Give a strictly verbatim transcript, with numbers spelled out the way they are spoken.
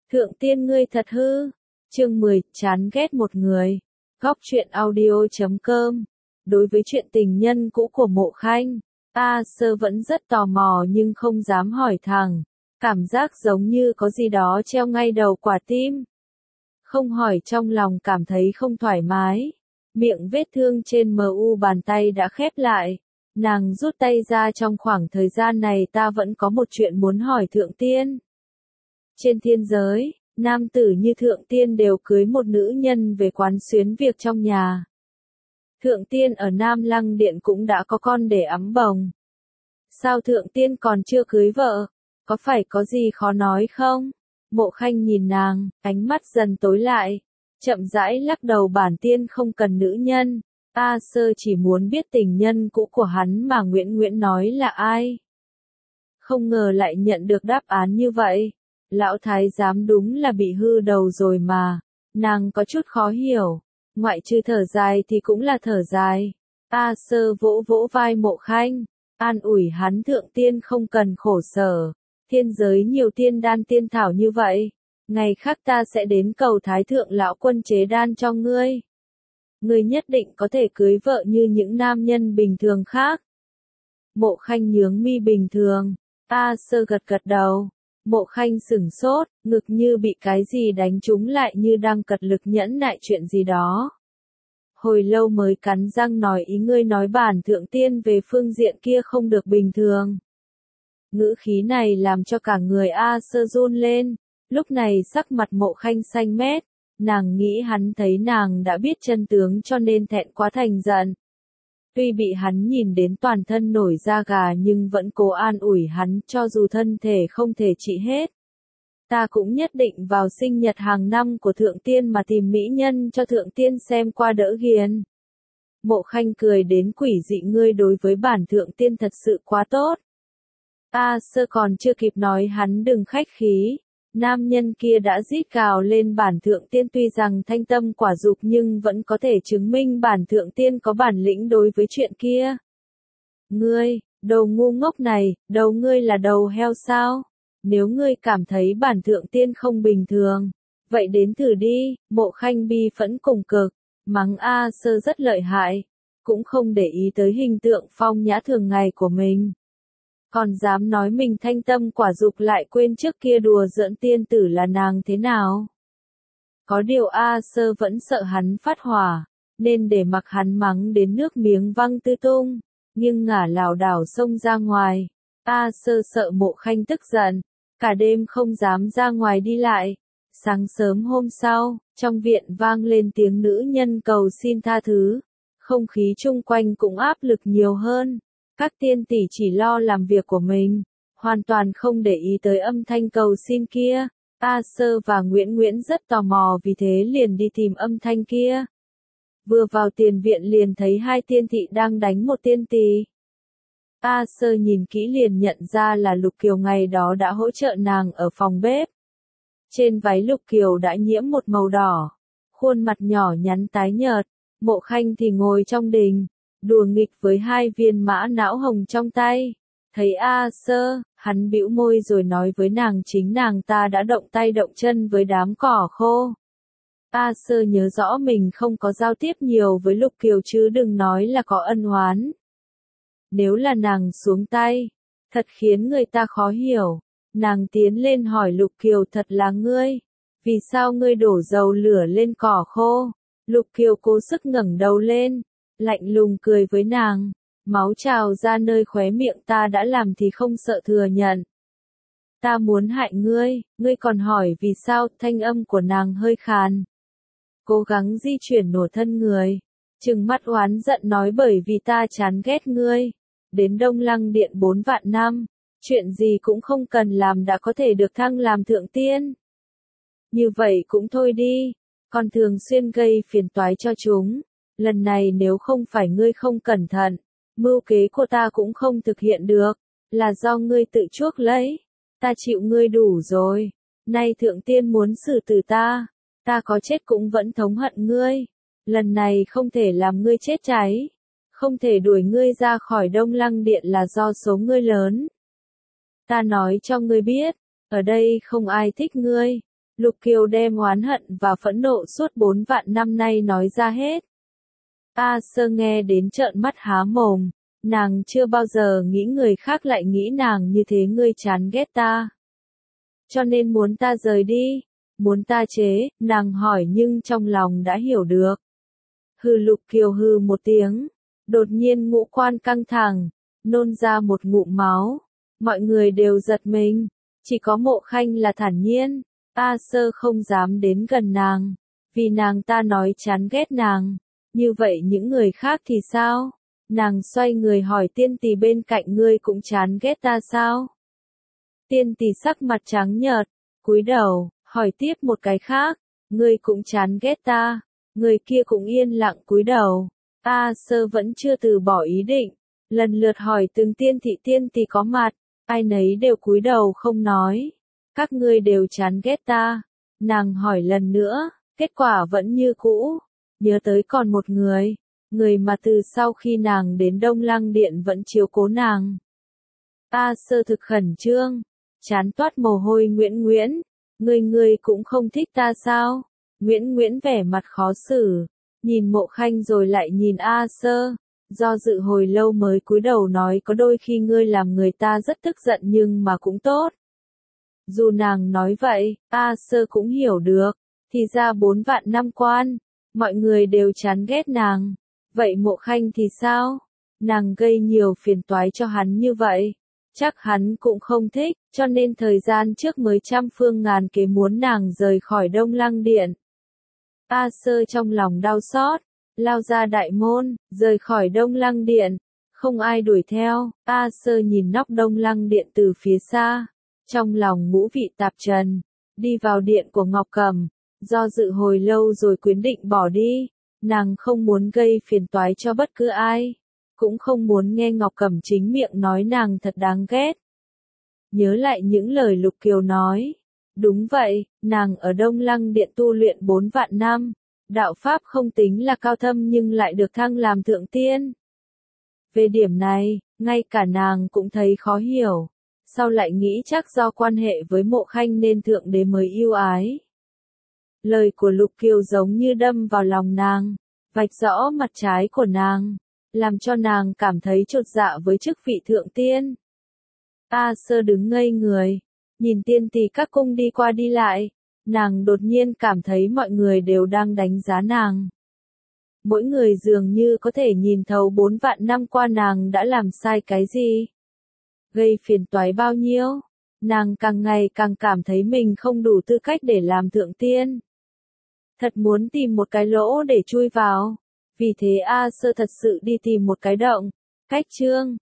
Thượng tiên ngươi thật hư. Chương mười, chán ghét một người. Góc truyện audio chấm com. Đối với chuyện tình nhân cũ của Mộ Khanh, A Sơ vẫn rất tò mò nhưng không dám hỏi thẳng. Cảm giác giống như có gì đó treo ngay đầu quả tim. Không hỏi trong lòng cảm thấy không thoải mái. Miệng vết thương trên mờ u bàn tay đã khép lại. Nàng rút tay ra, trong khoảng thời gian này ta vẫn có một chuyện muốn hỏi Thượng Tiên. Trên thiên giới, nam tử như Thượng Tiên đều cưới một nữ nhân về quán xuyến việc trong nhà. Thượng Tiên ở Nam Lăng Điện cũng đã có con để ẵm bồng. Sao Thượng Tiên còn chưa cưới vợ? Có phải có gì khó nói không? Mộ Khanh nhìn nàng, ánh mắt dần tối lại. Chậm rãi lắc đầu, bản tiên không cần nữ nhân. A Sơ chỉ muốn biết tình nhân cũ của hắn mà Nguyễn Nguyễn nói là ai. Không ngờ lại nhận được đáp án như vậy. Lão thái giám đúng là bị hư đầu rồi mà. Nàng có chút khó hiểu. Ngoại trừ thở dài thì cũng là thở dài. A Sơ vỗ vỗ vai Mộ Khanh, an ủi hắn, Thượng Tiên không cần khổ sở. Thiên giới nhiều tiên đan tiên thảo như vậy. Ngày khác ta sẽ đến cầu Thái Thượng Lão Quân chế đan cho ngươi. Ngươi nhất định có thể cưới vợ như những nam nhân bình thường khác. Mộ Khanh nhướng mi, bình thường. A Sơ gật gật đầu. Mộ Khanh sửng sốt, ngực như bị cái gì đánh trúng lại, như đang cật lực nhẫn nại chuyện gì đó. Hồi lâu mới cắn răng nói, ý ngươi nói bản Thượng Tiên về phương diện kia không được bình thường. Ngữ khí này làm cho cả người A Sơ run lên. Lúc này sắc mặt Mộ Khanh xanh mét. Nàng nghĩ hắn thấy nàng đã biết chân tướng cho nên thẹn quá thành giận. Tuy bị hắn nhìn đến toàn thân nổi da gà nhưng vẫn cố an ủi hắn, cho dù thân thể không thể trị hết. Ta cũng nhất định vào sinh nhật hàng năm của Thượng Tiên mà tìm mỹ nhân cho Thượng Tiên xem qua đỡ ghiền. Mộ Khanh cười đến quỷ dị, ngươi đối với bản Thượng Tiên thật sự quá tốt. A Sơ còn chưa kịp nói hắn đừng khách khí. Nam nhân kia đã rít gào lên, bản Thượng Tiên tuy rằng thanh tâm quả dục nhưng vẫn có thể chứng minh bản Thượng Tiên có bản lĩnh đối với chuyện kia. Ngươi, đầu ngu ngốc này, đầu ngươi là đầu heo sao? Nếu ngươi cảm thấy bản Thượng Tiên không bình thường, vậy đến thử đi. Mộ Khanh bi phẫn cùng cực, mắng A Sơ rất lợi hại, cũng không để ý tới hình tượng phong nhã thường ngày của mình. Còn dám nói mình thanh tâm quả dục, lại quên trước kia đùa giỡn tiên tử là nàng thế nào. Có điều A Sơ vẫn sợ hắn phát hỏa, nên để mặc hắn mắng đến nước miếng văng tứ tung, nhưng ngả lảo đảo xông ra ngoài. A Sơ sợ Mộ Khanh tức giận, cả đêm không dám ra ngoài đi lại. Sáng sớm hôm sau, trong viện vang lên tiếng nữ nhân cầu xin tha thứ, không khí chung quanh cũng áp lực nhiều hơn. Các tiên tỷ chỉ lo làm việc của mình, hoàn toàn không để ý tới âm thanh cầu xin kia. A Sơ và Nguyễn Nguyễn rất tò mò, vì thế liền đi tìm âm thanh kia. Vừa vào tiền viện liền thấy hai tiên thị đang đánh một tiên tỷ. A Sơ nhìn kỹ liền nhận ra là Lục Kiều ngày đó đã hỗ trợ nàng ở phòng bếp. Trên váy Lục Kiều đã nhiễm một màu đỏ, khuôn mặt nhỏ nhắn tái nhợt. Mộ Khanh thì ngồi trong đình, đùa nghịch với hai viên mã não hồng trong tay. Thấy A Sơ, hắn bĩu môi rồi nói với nàng, chính nàng ta đã động tay động chân với đám cỏ khô. A Sơ nhớ rõ mình không có giao tiếp nhiều với Lục Kiều, chứ đừng nói là có ân oán. Nếu là nàng xuống tay, thật khiến người ta khó hiểu. Nàng tiến lên hỏi Lục Kiều, thật là ngươi? Vì sao ngươi đổ dầu lửa lên cỏ khô? Lục Kiều cố sức ngẩng đầu lên, lạnh lùng cười với nàng, máu trào ra nơi khóe miệng, ta đã làm thì không sợ thừa nhận. Ta muốn hại ngươi, ngươi còn hỏi vì sao? Thanh âm của nàng hơi khàn, cố gắng di chuyển nổ thân người, trừng mắt oán giận nói, bởi vì ta chán ghét ngươi. Đến Đông Lăng Điện bốn vạn năm, chuyện gì cũng không cần làm đã có thể được thăng làm Thượng Tiên. Như vậy cũng thôi đi, còn thường xuyên gây phiền toái cho chúng. Lần này nếu không phải ngươi không cẩn thận, mưu kế của ta cũng không thực hiện được, là do ngươi tự chuốc lấy. Ta chịu ngươi đủ rồi. Nay Thượng Tiên muốn xử tử ta, ta có chết cũng vẫn thống hận ngươi. Lần này không thể làm ngươi chết cháy, không thể đuổi ngươi ra khỏi Đông Lăng Điện là do số ngươi lớn. Ta nói cho ngươi biết, ở đây không ai thích ngươi. Lục Kiều đem oán hận và phẫn nộ suốt bốn vạn năm nay nói ra hết. A Sơ nghe đến trợn mắt há mồm, nàng chưa bao giờ nghĩ người khác lại nghĩ nàng như thế. Ngươi chán ghét ta, cho nên muốn ta rời đi, muốn ta chế, nàng hỏi nhưng trong lòng đã hiểu được. Hừ, Lục Kiều hừ một tiếng, đột nhiên ngũ quan căng thẳng, nôn ra một ngụm máu, mọi người đều giật mình, chỉ có Mộ Khanh là thản nhiên. A Sơ không dám đến gần nàng, vì nàng ta nói chán ghét nàng, như vậy những người khác thì sao? Nàng xoay người hỏi Tiên Tỳ bên cạnh, ngươi cũng chán ghét ta sao? Tiên Tỳ sắc mặt trắng nhợt, cúi đầu, hỏi tiếp một cái khác, ngươi cũng chán ghét ta? Người kia cũng yên lặng cúi đầu. A Sơ vẫn chưa từ bỏ ý định, lần lượt hỏi từng tiên thị. Tiên Tỳ có mặt, ai nấy đều cúi đầu không nói. Các ngươi đều chán ghét ta. Nàng hỏi lần nữa, kết quả vẫn như cũ. Nhớ tới còn một người, người mà từ sau khi nàng đến Đông Lăng Điện vẫn chiếu cố nàng. A Sơ thực khẩn trương, chán toát mồ hôi. Nguyễn Nguyễn, ngươi ngươi cũng không thích ta sao? Nguyễn Nguyễn vẻ mặt khó xử, nhìn Mộ Khanh rồi lại nhìn A Sơ, do dự hồi lâu mới cúi đầu nói, có đôi khi ngươi làm người ta rất tức giận nhưng mà cũng tốt. Dù nàng nói vậy, A Sơ cũng hiểu được, thì ra bốn vạn năm quan, mọi người đều chán ghét nàng. Vậy Mộ Khanh thì sao? Nàng gây nhiều phiền toái cho hắn như vậy, chắc hắn cũng không thích, cho nên thời gian trước mới trăm phương ngàn kế muốn nàng rời khỏi Đông Lăng Điện. A Sơ trong lòng đau xót, lao ra đại môn, rời khỏi Đông Lăng Điện, không ai đuổi theo. A Sơ nhìn nóc Đông Lăng Điện từ phía xa, trong lòng ngũ vị tạp trần, đi vào điện của Ngọc Cẩm, do dự hồi lâu rồi quyết định bỏ đi. Nàng không muốn gây phiền toái cho bất cứ ai, cũng không muốn nghe Ngọc Cẩm chính miệng nói nàng thật đáng ghét. Nhớ lại những lời Lục Kiều nói, đúng vậy, nàng ở Đông Lăng Điện tu luyện bốn vạn năm, đạo pháp không tính là cao thâm nhưng lại được thăng làm thượng tiên. Về điểm này, ngay cả nàng cũng thấy khó hiểu, sau lại nghĩ chắc do quan hệ với Mộ Khanh nên thượng đế mới yêu ái. Lời của Lục Kiều giống như đâm vào lòng nàng, vạch rõ mặt trái của nàng, làm cho nàng cảm thấy chột dạ với chức vị thượng tiên. A Sơ đứng ngây người, nhìn tiên tỷ các cung đi qua đi lại, nàng đột nhiên cảm thấy mọi người đều đang đánh giá nàng. Mỗi người dường như có thể nhìn thấu bốn vạn năm qua nàng đã làm sai cái gì, gây phiền toái bao nhiêu. Nàng càng ngày càng cảm thấy mình không đủ tư cách để làm thượng tiên. Thật muốn tìm một cái lỗ để chui vào. Vì thế A Sơ thật sự đi tìm một cái động, cách chương.